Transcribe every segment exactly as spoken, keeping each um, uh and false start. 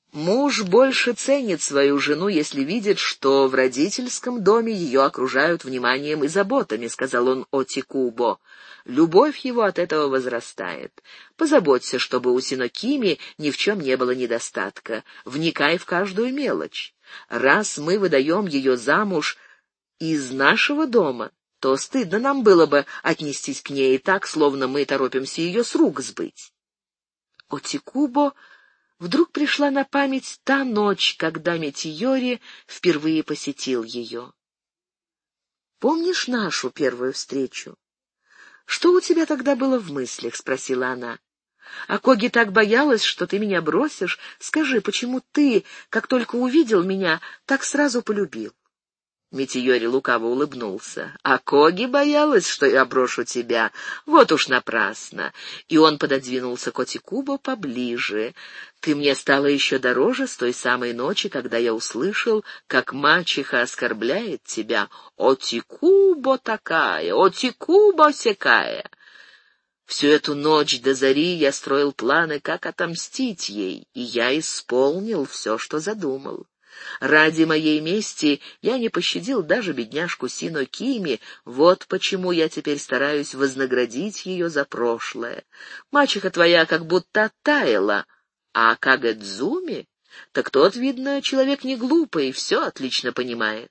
Муж больше ценит свою жену, если видит, что в родительском доме ее окружают вниманием и заботами, — сказал он Отикубо. Любовь его от этого возрастает. Позаботься, чтобы у Синокими ни в чем не было недостатка. Вникай в каждую мелочь. Раз мы выдаем ее замуж из нашего дома, то стыдно нам было бы отнестись к ней так, словно мы торопимся ее с рук сбыть. Отикубо вдруг пришла на память та ночь, когда Метиори впервые посетил ее. «Помнишь нашу первую встречу? Что у тебя тогда было в мыслях?» — спросила она. «Акоги так боялась, что ты меня бросишь. Скажи, почему ты, как только увидел меня, так сразу полюбил?» Метиори лукаво улыбнулся. «Акоги боялась, что я брошу тебя? Вот уж напрасно!» И он пододвинулся к Отикубо поближе. «Ты мне стала еще дороже с той самой ночи, когда я услышал, как мачеха оскорбляет тебя. Отикубо такая, Отикубо сякая!» Всю эту ночь до зари я строил планы, как отомстить ей, и я исполнил все, что задумал. Ради моей мести я не пощадил даже бедняжку Синокими, вот почему я теперь стараюсь вознаградить ее за прошлое. Мачеха твоя как будто оттаяла, а Кагэдзуми, так тот, видно, человек не глупый, все отлично понимает.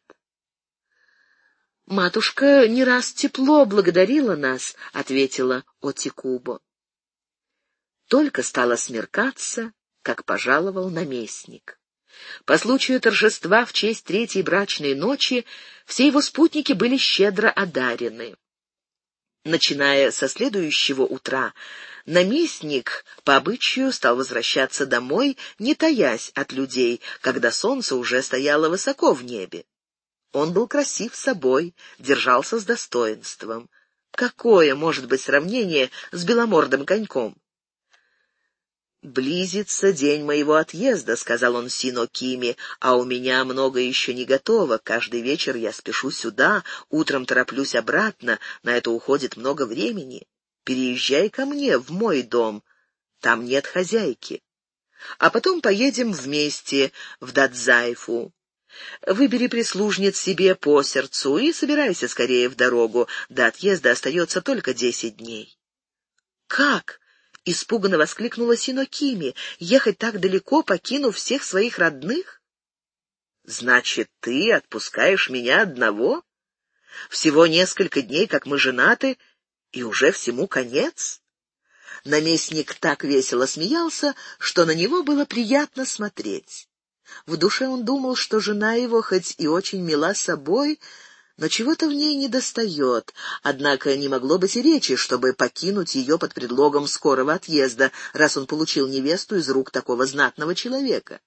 «Матушка не раз тепло благодарила нас», — ответила Отикубо. Только стало смеркаться, как пожаловал наместник. По случаю торжества в честь третьей брачной ночи все его спутники были щедро одарены. Начиная со следующего утра, наместник по обычаю стал возвращаться домой, не таясь от людей, когда солнце уже стояло высоко в небе. Он был красив собой, держался с достоинством. Какое может быть сравнение с беломордым коньком? «Близится день моего отъезда», — сказал он Синокими, — «а у меня много еще не готово. Каждый вечер я спешу сюда, утром тороплюсь обратно, на это уходит много времени. Переезжай ко мне, в мой дом, там нет хозяйки. А потом поедем вместе в Дадзайфу. Выбери прислужниц себе по сердцу и собирайся скорее в дорогу. До отъезда остается только десять дней». «Как?» — испуганно воскликнула Синокими. «Ехать так далеко, покинув всех своих родных?» «Значит, ты отпускаешь меня одного? Всего несколько дней, как мы женаты, и уже всему конец?» Наместник так весело смеялся, что на него было приятно смотреть. В душе он думал, что жена его хоть и очень мила собой, но чего-то в ней недостает, однако не могло быть и речи, чтобы покинуть ее под предлогом скорого отъезда, раз он получил невесту из рук такого знатного человека.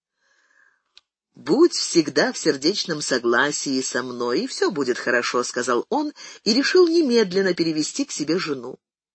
«Будь всегда в сердечном согласии со мной, и все будет хорошо», — сказал он и решил немедленно перевести к себе жену.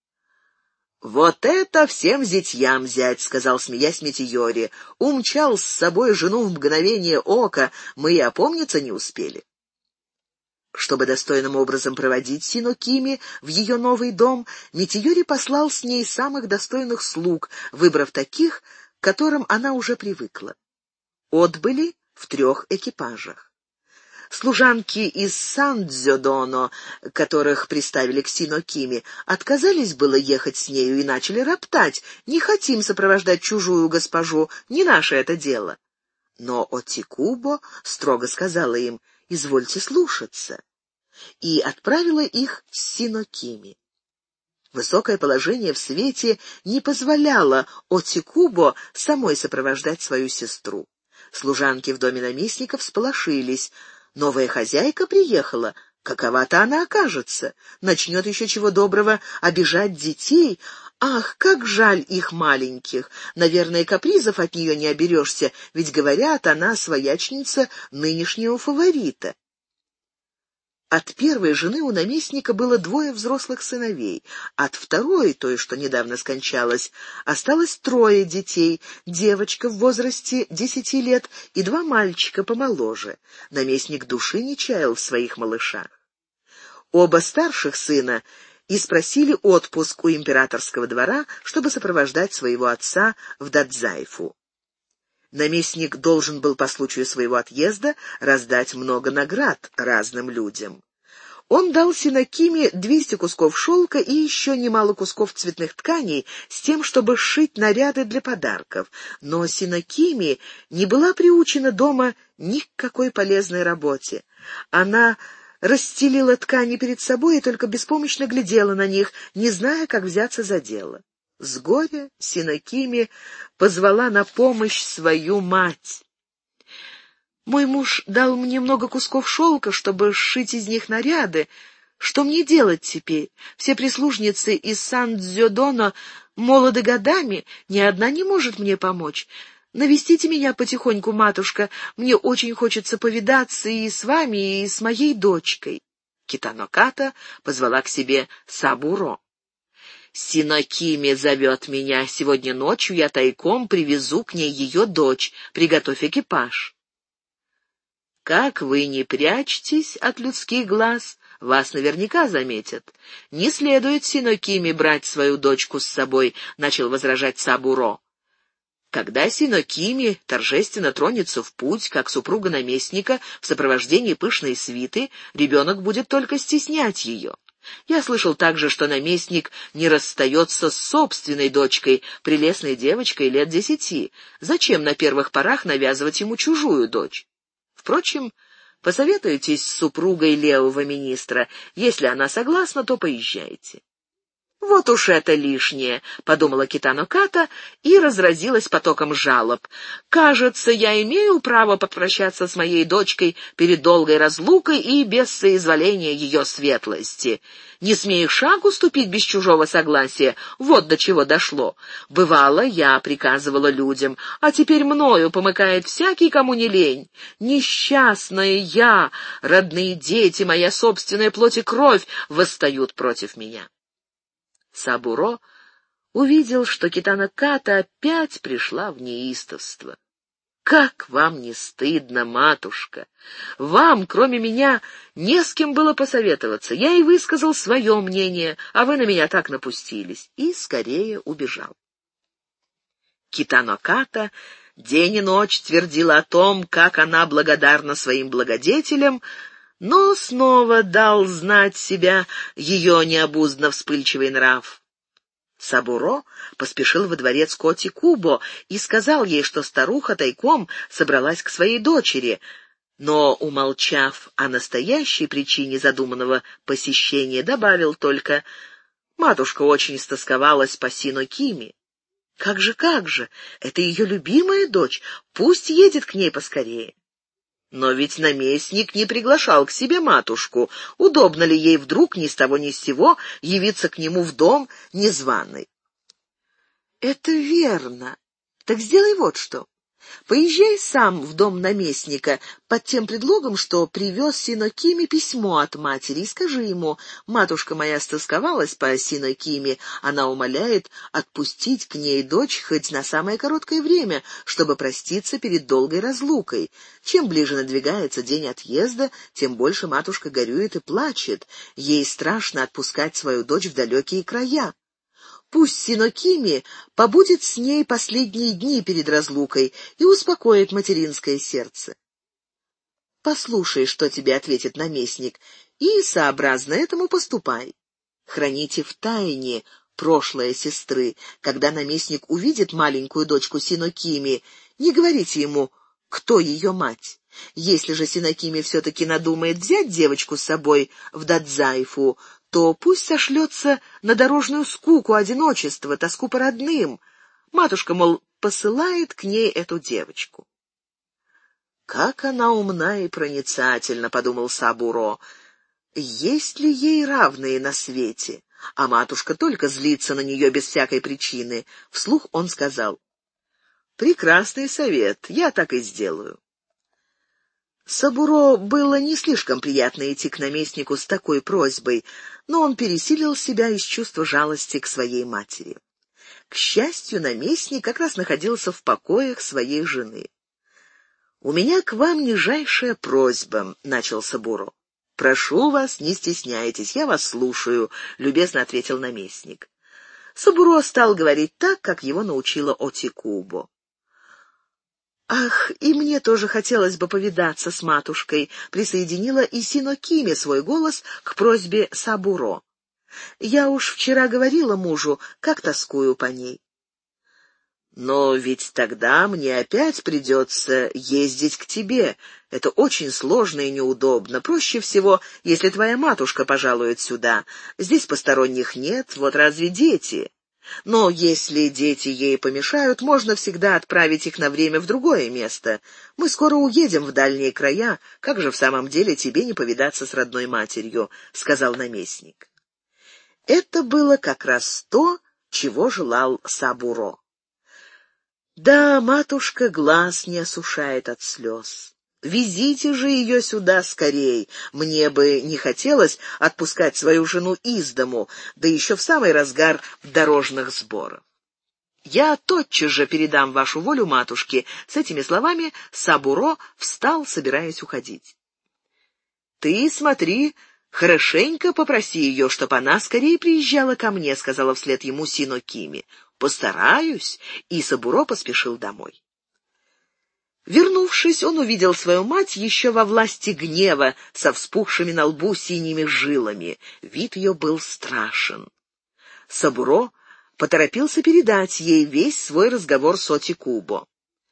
«Вот это всем зятьям зять», — сказал, смеясь Метиори. «Умчал с собой жену в мгновение ока, мы и опомниться не успели». Чтобы достойным образом проводить Синокими в ее новый дом, Метиори послал с ней самых достойных слуг, выбрав таких, к которым она уже привыкла. Отбыли в трех экипажах. Служанки из Сандзёдоно, которых приставили к Синокими, отказались было ехать с нею и начали роптать: «Не хотим сопровождать чужую госпожу, не наше это дело». Но Отикубо строго сказала им: «Извольте слушаться», и отправила их с Синокими. Высокое положение в свете не позволяло Отикубо самой сопровождать свою сестру. Служанки в доме наместника всполошились. Новая хозяйка приехала, какова-то она окажется, начнет еще чего доброго обижать детей. Ах, как жаль их маленьких! Наверное, капризов от нее не оберешься, ведь, говорят, она своячница нынешнего фаворита. От первой жены у наместника было двое взрослых сыновей, от второй, той, что недавно скончалась, осталось трое детей, девочка в возрасте десяти лет и два мальчика помоложе. Наместник души не чаял в своих малышах. Оба старших сына и спросили отпуск у императорского двора, чтобы сопровождать своего отца в Дадзайфу. Наместник должен был по случаю своего отъезда раздать много наград разным людям. Он дал Синокиме двести кусков шелка и еще немало кусков цветных тканей с тем, чтобы сшить наряды для подарков. Но Синокиме не была приучена дома ни к какой полезной работе. Она расстелила ткани перед собой и только беспомощно глядела на них, не зная, как взяться за дело. С горя Синокиме позвала на помощь свою мать. «Мой муж дал мне много кусков шелка, чтобы сшить из них наряды. Что мне делать теперь? Все прислужницы из Сан-Дзёдоно молоды годами, ни одна не может мне помочь. Навестите меня потихоньку, матушка, мне очень хочется повидаться и с вами, и с моей дочкой». Китано Ката позвала к себе Сабуро. «Синокиме зовет меня. Сегодня ночью я тайком привезу к ней ее дочь. Приготовь экипаж». «Как вы не прячетесь от людских глаз, вас наверняка заметят. Не следует Синокиме брать свою дочку с собой», — начал возражать Сабуро. «Когда Синокиме торжественно тронется в путь, как супруга наместника, в сопровождении пышной свиты, ребенок будет только стеснять ее. Я слышал также, что наместник не расстается с собственной дочкой, прелестной девочкой лет десяти. Зачем на первых порах навязывать ему чужую дочь? Впрочем, посоветуйтесь с супругой левого министра. Если она согласна, то поезжайте». «Вот уж это лишнее», — подумала Китано Ката и разразилась потоком жалоб. «Кажется, я имею право попрощаться с моей дочкой перед долгой разлукой и без соизволения ее светлости. Не смею шагу ступить без чужого согласия. Вот до чего дошло. Бывало, я приказывала людям, а теперь мною помыкает всякий, кому не лень. Несчастная я, родные дети, моя собственная плоть и кровь восстают против меня». Сабуро увидел, что Китано Ката опять пришла в неистовство. «Как вам не стыдно, матушка? Вам, кроме меня, не с кем было посоветоваться. Я и высказал свое мнение, а вы на меня так напустились». И скорее убежал. Китано Ката день и ночь твердила о том, как она благодарна своим благодетелям, но снова дал знать себя ее необуздно вспыльчивый нрав. Сабуро поспешил во дворец Коти-Кубо и сказал ей, что старуха тайком собралась к своей дочери, но, умолчав о настоящей причине задуманного посещения, добавил только: «Матушка очень истосковалась по Синокиме». «Как же, как же! Это ее любимая дочь, пусть едет к ней поскорее». Но ведь наместник не приглашал к себе матушку. Удобно ли ей вдруг ни с того ни с сего явиться к нему в дом незваной? «Это верно. Так сделай вот что. Поезжай сам в дом наместника под тем предлогом, что привез Синокиме письмо от матери, и скажи ему: матушка моя стосковалась по Синокиме, она умоляет отпустить к ней дочь хоть на самое короткое время, чтобы проститься перед долгой разлукой. Чем ближе надвигается день отъезда, тем больше матушка горюет и плачет. Ей страшно отпускать свою дочь в далекие края. Пусть Синокиме побудет с ней последние дни перед разлукой и успокоит материнское сердце. Послушай, что тебе ответит наместник, и сообразно этому поступай. Храните в тайне прошлое сестры. Когда наместник увидит маленькую дочку Синокиме, не говорите ему, кто ее мать. Если же Синокиме все-таки надумает взять девочку с собой в Дадзайфу, то пусть сошлется на дорожную скуку, одиночество, тоску по родным. Матушка, мол, посылает к ней эту девочку». «Как она умна и проницательна», — подумал Сабуро. «Есть ли ей равные на свете? А матушка только злится на нее без всякой причины». Вслух он сказал: «Прекрасный совет, я так и сделаю». Сабуро было не слишком приятно идти к наместнику с такой просьбой, но он пересилил себя из чувства жалости к своей матери. К счастью, наместник как раз находился в покоях своей жены. «У меня к вам нижайшая просьба», — начал Сабуро. «Прошу вас, не стесняйтесь, я вас слушаю», — любезно ответил наместник. Сабуро стал говорить так, как его научила Отикубо. «Ах, и мне тоже хотелось бы повидаться с матушкой», — присоединила и Синокими свой голос к просьбе Сабуро. «Я уж вчера говорила мужу, как тоскую по ней». «Но ведь тогда мне опять придется ездить к тебе. Это очень сложно и неудобно. Проще всего, если твоя матушка пожалует сюда. Здесь посторонних нет, вот разве дети? Но если дети ей помешают, можно всегда отправить их на время в другое место. Мы скоро уедем в дальние края. Как же в самом деле тебе не повидаться с родной матерью?» — сказал наместник. Это было как раз то, чего желал Сабуро. «Да, матушка глаз не осушает от слез. Везите же ее сюда скорей. Мне бы не хотелось отпускать свою жену из дому, да еще в самый разгар дорожных сборов. Я тотчас же передам вашу волю матушке». С этими словами Сабуро встал, собираясь уходить. «Ты смотри, хорошенько попроси ее, чтоб она скорее приезжала ко мне», — сказала вслед ему Синокими. «Постараюсь», — и Сабуро поспешил домой. Вернувшись, он увидел свою мать еще во власти гнева, со вспухшими на лбу синими жилами. Вид ее был страшен. Сабуро поторопился передать ей весь свой разговор с Отикубо.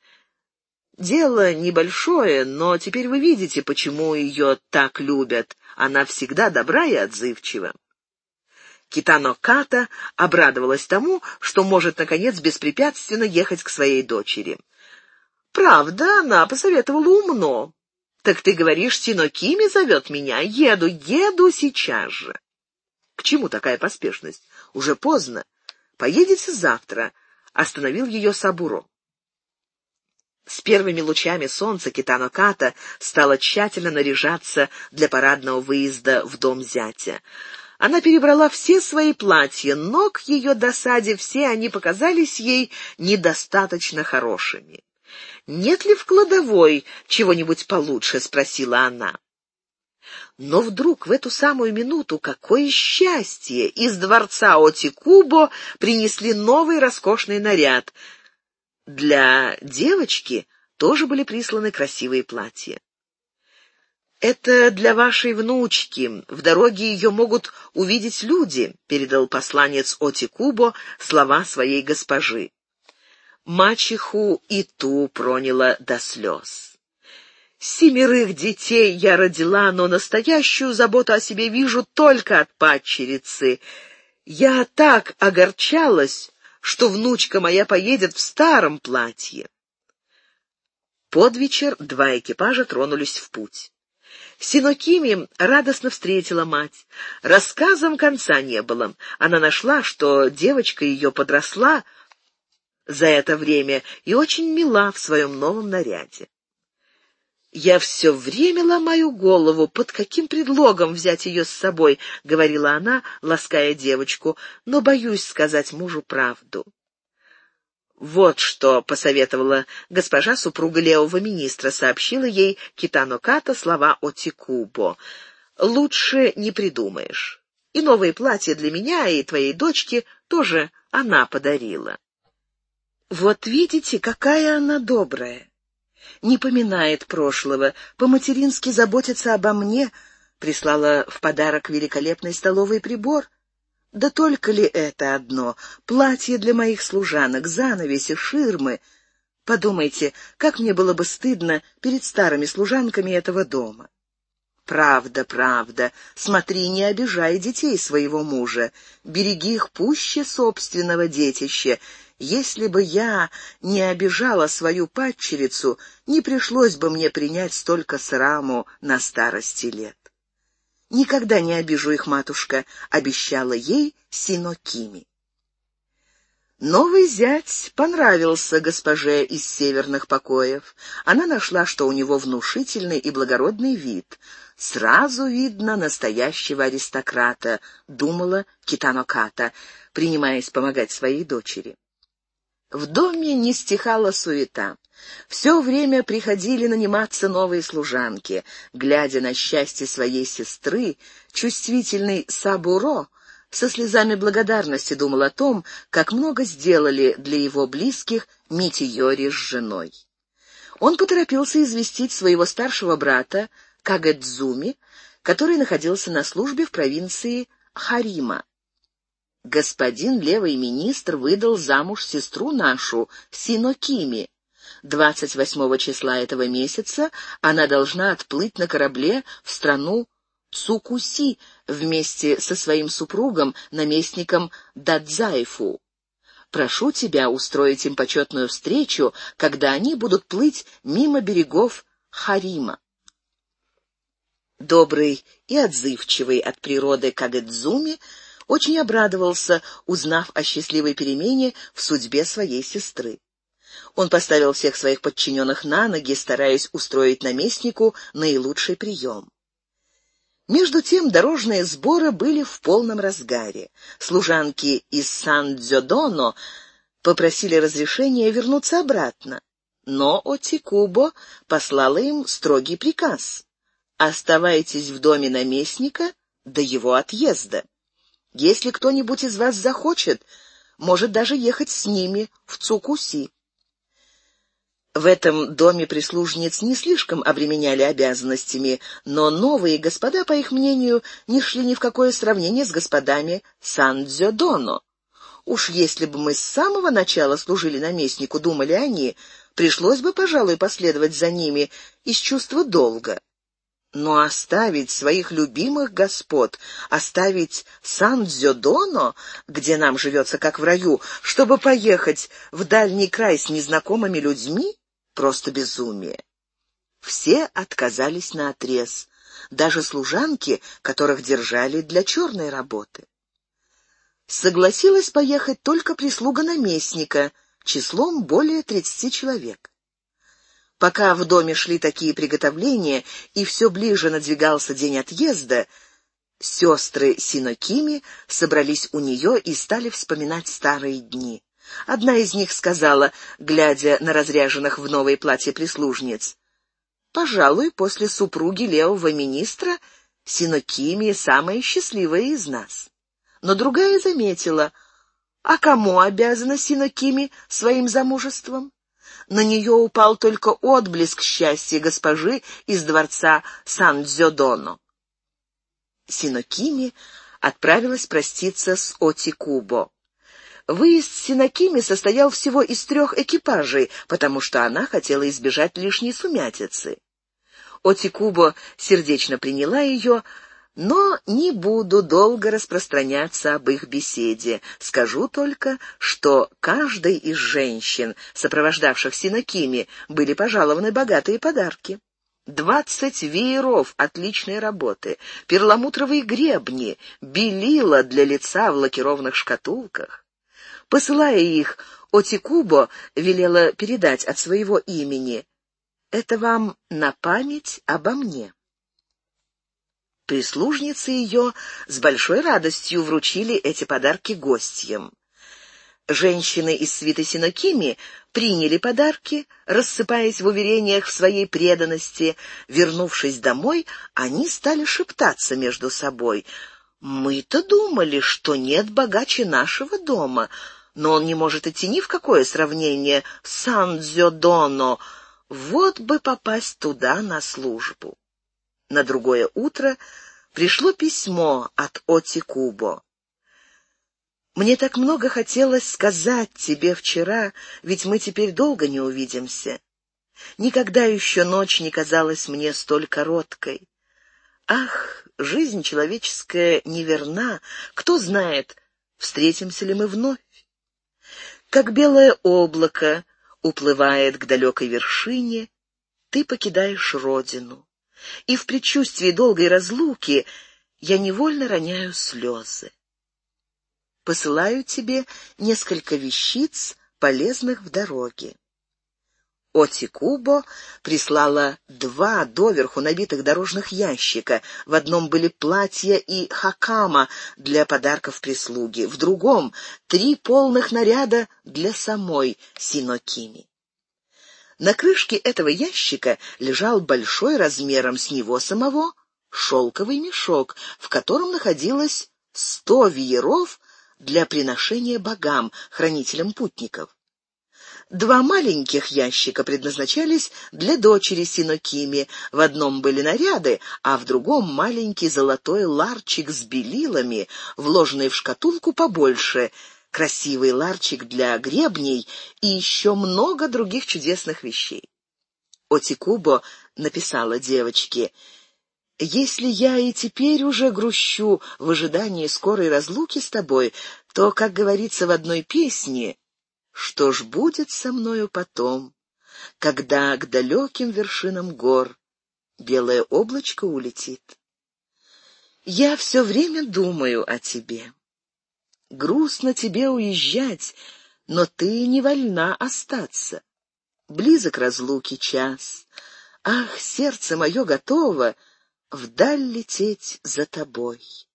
«Дело небольшое, но теперь вы видите, почему ее так любят. Она всегда добра и отзывчива». Китано Ката обрадовалась тому, что может, наконец, беспрепятственно ехать к своей дочери. «Правда, она посоветовала умно. Так ты говоришь, Синокими зовет меня? Еду, еду сейчас же». «К чему такая поспешность? Уже поздно. Поедете завтра», — остановил ее Сабуро. С первыми лучами солнца Китано Ката стала тщательно наряжаться для парадного выезда в дом зятя. Она перебрала все свои платья, но к ее досаде все они показались ей недостаточно хорошими. «Нет ли в кладовой чего-нибудь получше?» — спросила она. Но вдруг в эту самую минуту, какое счастье! Из дворца Отикубо принесли новый роскошный наряд. Для девочки тоже были присланы красивые платья. «Это для вашей внучки. В дороге ее могут увидеть люди», — передал посланец Отикубо слова своей госпожи. Мачеху и ту проняло до слез. «Семерых детей я родила, но настоящую заботу о себе вижу только от падчерицы. Я так огорчалась, что внучка моя поедет в старом платье». Под вечер два экипажа тронулись в путь. Синокими радостно встретила мать. Рассказам конца не было. Она нашла, что девочка ее подросла за это время и очень мила в своем новом наряде. «Я все время ломаю голову, под каким предлогом взять ее с собой», — говорила она, лаская девочку, «но боюсь сказать мужу правду». «Вот что посоветовала госпожа супруга левого министра», — сообщила ей Китано Ката слова Отикубо. «Лучше не придумаешь. И новые платья для меня и твоей дочки тоже она подарила». «Вот видите, какая она добрая. Не поминает прошлого, по-матерински заботится обо мне», — прислала в подарок великолепный столовый прибор. Да только ли это одно? Платье для моих служанок, занавеси, ширмы. Подумайте, как мне было бы стыдно перед старыми служанками этого дома. Правда, правда. Смотри, не обижай детей своего мужа. Береги их пуще собственного детища. Если бы я не обижала свою падчерицу, не пришлось бы мне принять столько сраму на старости лет. «Никогда не обижу их, матушка», — обещала ей Синокими. Новый зять понравился госпоже из северных покоев. Она нашла, что у него внушительный и благородный вид. Сразу видно настоящего аристократа, думала Китано Ката, принимаясь помогать своей дочери. В доме не стихала суета. Все время приходили наниматься новые служанки. Глядя на счастье своей сестры, чувствительный Сабуро со слезами благодарности думал о том, как много сделали для его близких Митийори с женой. Он поторопился известить своего старшего брата Кагэдзуми, который находился на службе в провинции Харима. «Господин левый министр выдал замуж сестру нашу, Синокими. двадцать восьмого числа этого месяца она должна отплыть на корабле в страну Цукуси вместе со своим супругом, наместником Дадзайфу. Прошу тебя устроить им почетную встречу, когда они будут плыть мимо берегов Харима». Добрый и отзывчивый от природы Кагэдзуми очень обрадовался, узнав о счастливой перемене в судьбе своей сестры. Он поставил всех своих подчиненных на ноги, стараясь устроить наместнику наилучший прием. Между тем дорожные сборы были в полном разгаре. Служанки из Сан-Дзёдоно попросили разрешения вернуться обратно, но Отикубо послала им строгий приказ: «Оставайтесь в доме наместника до его отъезда. Если кто-нибудь из вас захочет, может даже ехать с ними в Цукуси». В этом доме прислужниц не слишком обременяли обязанностями, но новые господа, по их мнению, не шли ни в какое сравнение с господами Сан-Дзёдоно. Уж если бы мы с самого начала служили наместнику, думали они, пришлось бы, пожалуй, последовать за ними из чувства долга. Но оставить своих любимых господ, оставить Сан-Дзёдоно, где нам живется как в раю, чтобы поехать в дальний край с незнакомыми людьми, просто безумие. Все отказались наотрез, даже служанки, которых держали для черной работы. Согласилась поехать только прислуга наместника, числом более тридцати человек. Пока в доме шли такие приготовления и все ближе надвигался день отъезда, сестры Синокими собрались у нее и стали вспоминать старые дни. Одна из них сказала, глядя на разряженных в новые платья прислужниц: «Пожалуй, после супруги левого министра Синокими самая счастливая из нас». Но другая заметила: «А кому обязана Синокими своим замужеством? На нее упал только отблеск счастья госпожи из дворца Сан-Дзёдоно». Синокими отправилась проститься с Отикубо. Выезд Синокими состоял всего из трех экипажей, потому что она хотела избежать лишней сумятицы. Отикубо сердечно приняла ее, но не буду долго распространяться об их беседе. Скажу только, что каждой из женщин, сопровождавших Синокими, были пожалованы богатые подарки. Двадцать вееров отличной работы, перламутровые гребни, белила для лица в лакированных шкатулках. Посылая их, Отикубо велела передать от своего имени: «Это вам на память обо мне». Прислужницы ее с большой радостью вручили эти подарки гостьям. Женщины из свиты Синокими приняли подарки, рассыпаясь в уверениях в своей преданности. Вернувшись домой, они стали шептаться между собой: «Мы-то думали, что нет богаче нашего дома, но он не может идти ни в какое сравнение с Сан-Дзёдоно. Вот бы попасть туда на службу». На другое утро пришло письмо от Отикубо. «Мне так много хотелось сказать тебе вчера, ведь мы теперь долго не увидимся. Никогда еще ночь не казалась мне столь короткой. Ах, жизнь человеческая неверна, кто знает, встретимся ли мы вновь. Как белое облако уплывает к далекой вершине, ты покидаешь родину, и в предчувствии долгой разлуки я невольно роняю слезы. Посылаю тебе несколько вещиц, полезных в дороге». Отикубо прислала два доверху набитых дорожных ящика. В одном были платья и хакама для подарков прислуги, в другом — три полных наряда для самой Синокими. На крышке этого ящика лежал большой размером с него самого шелковый мешок, в котором находилось сто вееров для приношения богам, хранителям путников. Два маленьких ящика предназначались для дочери Синокими. В одном были наряды, а в другом маленький золотой ларчик с белилами, вложенный в шкатулку побольше, красивый ларчик для гребней и еще много других чудесных вещей. Отикубо написала девочке: «Если я и теперь уже грущу в ожидании скорой разлуки с тобой, то, как говорится в одной песне, что ж будет со мною потом, когда к далеким вершинам гор белое облачко улетит? Я все время думаю о тебе. Грустно тебе уезжать, но ты не вольна остаться. Близок разлуки час. Ах, сердце мое готово вдаль лететь за тобой».